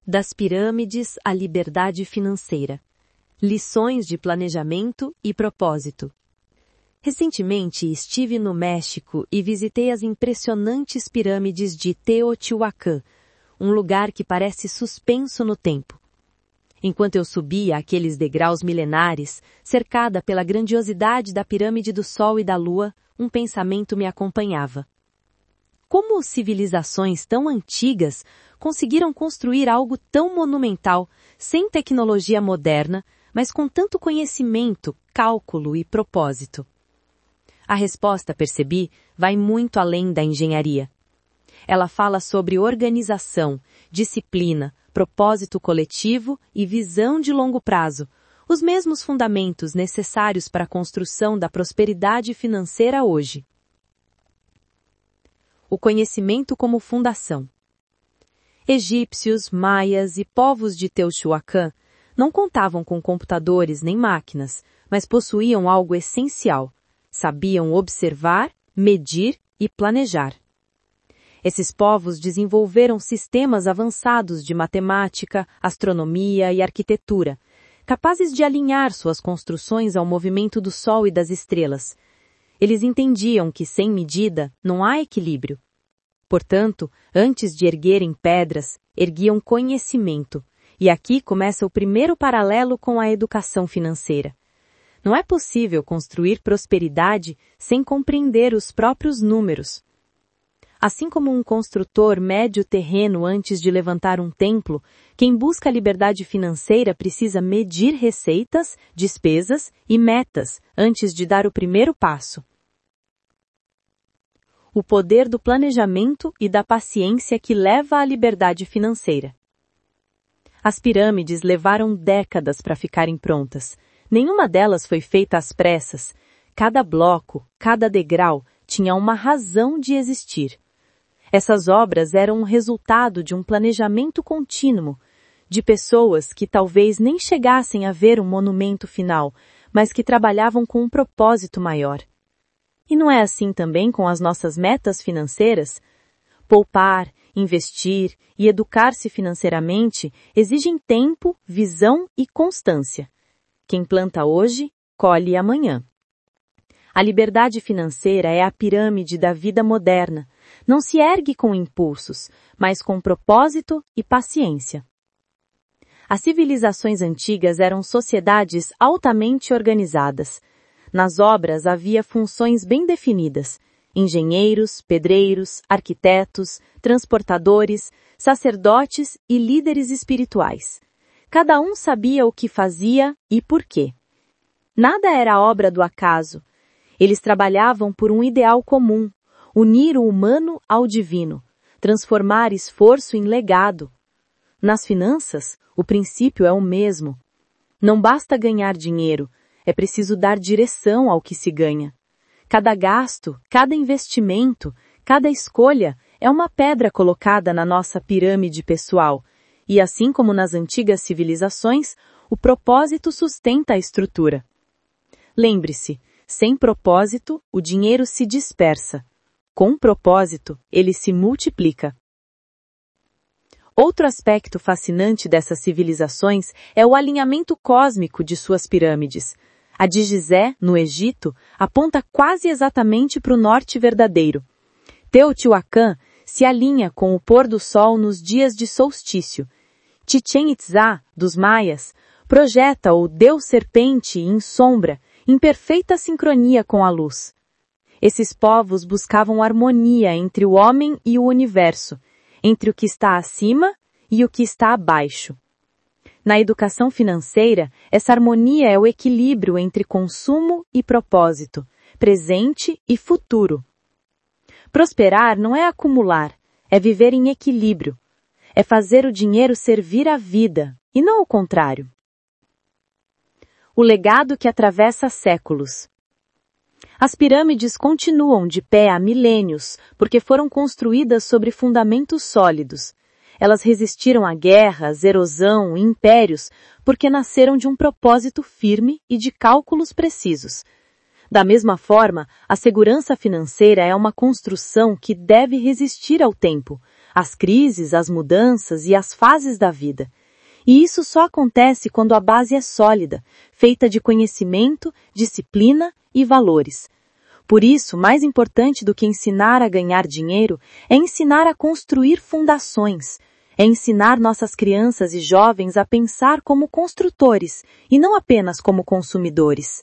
Das pirâmides à liberdade financeira. Lições de planejamento e propósito. Recentemente estive no México e visitei as impressionantes pirâmides de Teotihuacan, um lugar que parece suspenso no tempo. Enquanto eu subia aqueles degraus milenares, cercada pela grandiosidade da pirâmide do Sol e da Lua, um pensamento me acompanhava. Como civilizações tão antigas conseguiram construir algo tão monumental, sem tecnologia moderna, mas com tanto conhecimento, cálculo e propósito? A resposta, percebi, vai muito além da engenharia. Ela fala sobre organização, disciplina, propósito coletivo e visão de longo prazo, os mesmos fundamentos necessários para a construção da prosperidade financeira hoje. O conhecimento como fundação. Egípcios, maias e povos de Teotihuacan não contavam com computadores nem máquinas, mas possuíam algo essencial. Sabiam observar, medir e planejar. Esses povos desenvolveram sistemas avançados de matemática, astronomia e arquitetura, capazes de alinhar suas construções ao movimento do Sol e das estrelas. Eles entendiam que sem medida não há equilíbrio. Portanto, antes de erguerem pedras, erguiam conhecimento. E aqui começa o primeiro paralelo com a educação financeira. Não é possível construir prosperidade sem compreender os próprios números. Assim como um construtor mede o terreno antes de levantar um templo, quem busca a liberdade financeira precisa medir receitas, despesas e metas antes de dar o primeiro passo. O poder do planejamento e da paciência que leva à liberdade financeira. As pirâmides levaram décadas para ficarem prontas. Nenhuma delas foi feita às pressas. Cada bloco, cada degrau, tinha uma razão de existir. Essas obras eram o resultado de um planejamento contínuo, de pessoas que talvez nem chegassem a ver um monumento final, mas que trabalhavam com um propósito maior. E não é assim também com as nossas metas financeiras? Poupar, investir e educar-se financeiramente exigem tempo, visão e constância. Quem planta hoje, colhe amanhã. A liberdade financeira é a pirâmide da vida moderna. Não se ergue com impulsos, mas com propósito e paciência. As civilizações antigas eram sociedades altamente organizadas. Nas obras havia funções bem definidas: engenheiros, pedreiros, arquitetos, transportadores, sacerdotes e líderes espirituais. Cada um sabia o que fazia e por quê. Nada era obra do acaso. Eles trabalhavam por um ideal comum: unir o humano ao divino, transformar esforço em legado. Nas finanças, o princípio é o mesmo. Não basta ganhar dinheiro, é preciso dar direção ao que se ganha. Cada gasto, cada investimento, cada escolha é uma pedra colocada na nossa pirâmide pessoal, e assim como nas antigas civilizações, o propósito sustenta a estrutura. Lembre-se, sem propósito, o dinheiro se dispersa. Com propósito, ele se multiplica. Outro aspecto fascinante dessas civilizações é o alinhamento cósmico de suas pirâmides. A de Gizé, no Egito, aponta quase exatamente para o norte verdadeiro. Teotihuacan se alinha com o pôr do sol nos dias de solstício. Chichén Itzá, dos maias, projeta o Deus Serpente em sombra, em perfeita sincronia com a luz. Esses povos buscavam harmonia entre o homem e o universo, entre o que está acima e o que está abaixo. Na educação financeira, essa harmonia é o equilíbrio entre consumo e propósito, presente e futuro. Prosperar não é acumular, é viver em equilíbrio. É fazer o dinheiro servir a vida, e não o contrário. O legado que atravessa séculos. As pirâmides continuam de pé há milênios, porque foram construídas sobre fundamentos sólidos. Elas resistiram a guerras, erosão e impérios, porque nasceram de um propósito firme e de cálculos precisos. Da mesma forma, a segurança financeira é uma construção que deve resistir ao tempo, as crises, as mudanças e as fases da vida. E isso só acontece quando a base é sólida, feita de conhecimento, disciplina e valores. Por isso, mais importante do que ensinar a ganhar dinheiro é ensinar a construir fundações. É ensinar nossas crianças e jovens a pensar como construtores e não apenas como consumidores.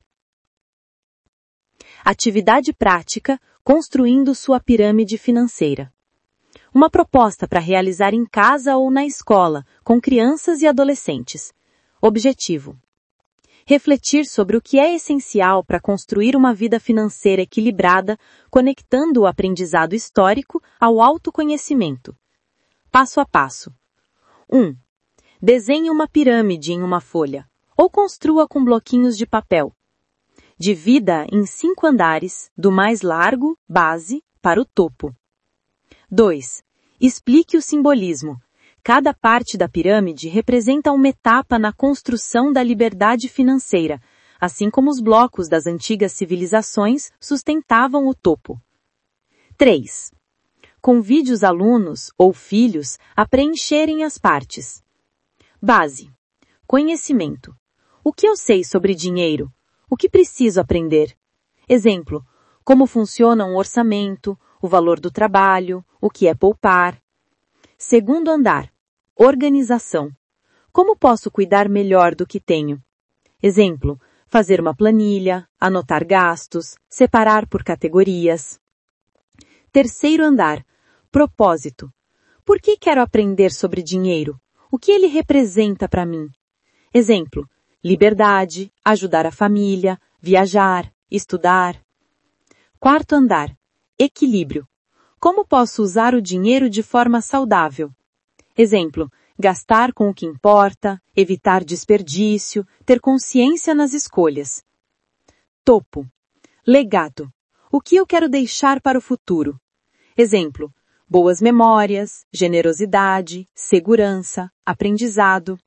Atividade prática, construindo sua pirâmide financeira. Uma proposta para realizar em casa ou na escola, com crianças e adolescentes. Objetivo: refletir sobre o que é essencial para construir uma vida financeira equilibrada, conectando o aprendizado histórico ao autoconhecimento. Passo a passo. 1. Desenhe uma pirâmide em uma folha, ou construa com bloquinhos de papel. Divida em 5 andares, do mais largo, base, para o topo. 2. Explique o simbolismo. Cada parte da pirâmide representa uma etapa na construção da liberdade financeira, assim como os blocos das antigas civilizações sustentavam o topo. 3. Convide os alunos ou filhos a preencherem as partes. Base. Conhecimento. O que eu sei sobre dinheiro? O que preciso aprender? Exemplo: como funciona um orçamento, o valor do trabalho, o que é poupar. Segundo andar. Organização. Como posso cuidar melhor do que tenho? Exemplo: fazer uma planilha, anotar gastos, separar por categorias. Terceiro andar. Propósito. Por que quero aprender sobre dinheiro? O que ele representa para mim? Exemplo: liberdade, ajudar a família, viajar, estudar. Quarto andar. Equilíbrio. Como posso usar o dinheiro de forma saudável? Exemplo: gastar com o que importa, evitar desperdício, ter consciência nas escolhas. Topo. Legado. O que eu quero deixar para o futuro? Exemplo: boas memórias, generosidade, segurança, aprendizado.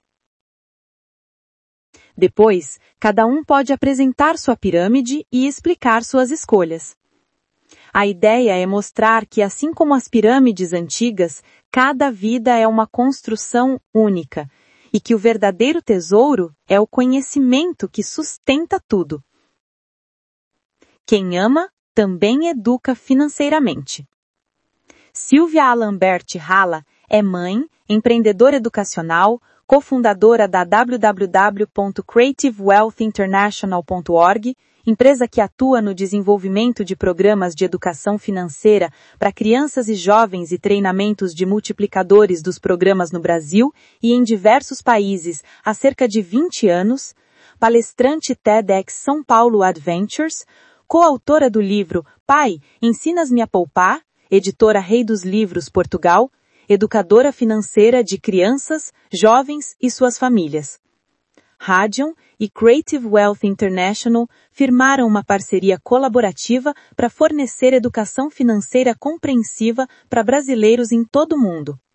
Depois, cada um pode apresentar sua pirâmide e explicar suas escolhas. A ideia é mostrar que, assim como as pirâmides antigas, cada vida é uma construção única, e que o verdadeiro tesouro é o conhecimento que sustenta tudo. Quem ama, também educa financeiramente. Silvia Alambert Halla é mãe, empreendedora educacional, cofundadora da www.creativewealthinternational.org, empresa que atua no desenvolvimento de programas de educação financeira para crianças e jovens e treinamentos de multiplicadores dos programas no Brasil e em diversos países há cerca de 20 anos, palestrante TEDx São Paulo Adventures, coautora do livro Pai, Ensinas-me a Poupar, editora Rei dos Livros Portugal, educadora financeira de crianças, jovens e suas famílias. Radion e Creative Wealth International firmaram uma parceria colaborativa para fornecer educação financeira compreensiva para brasileiros em todo o mundo.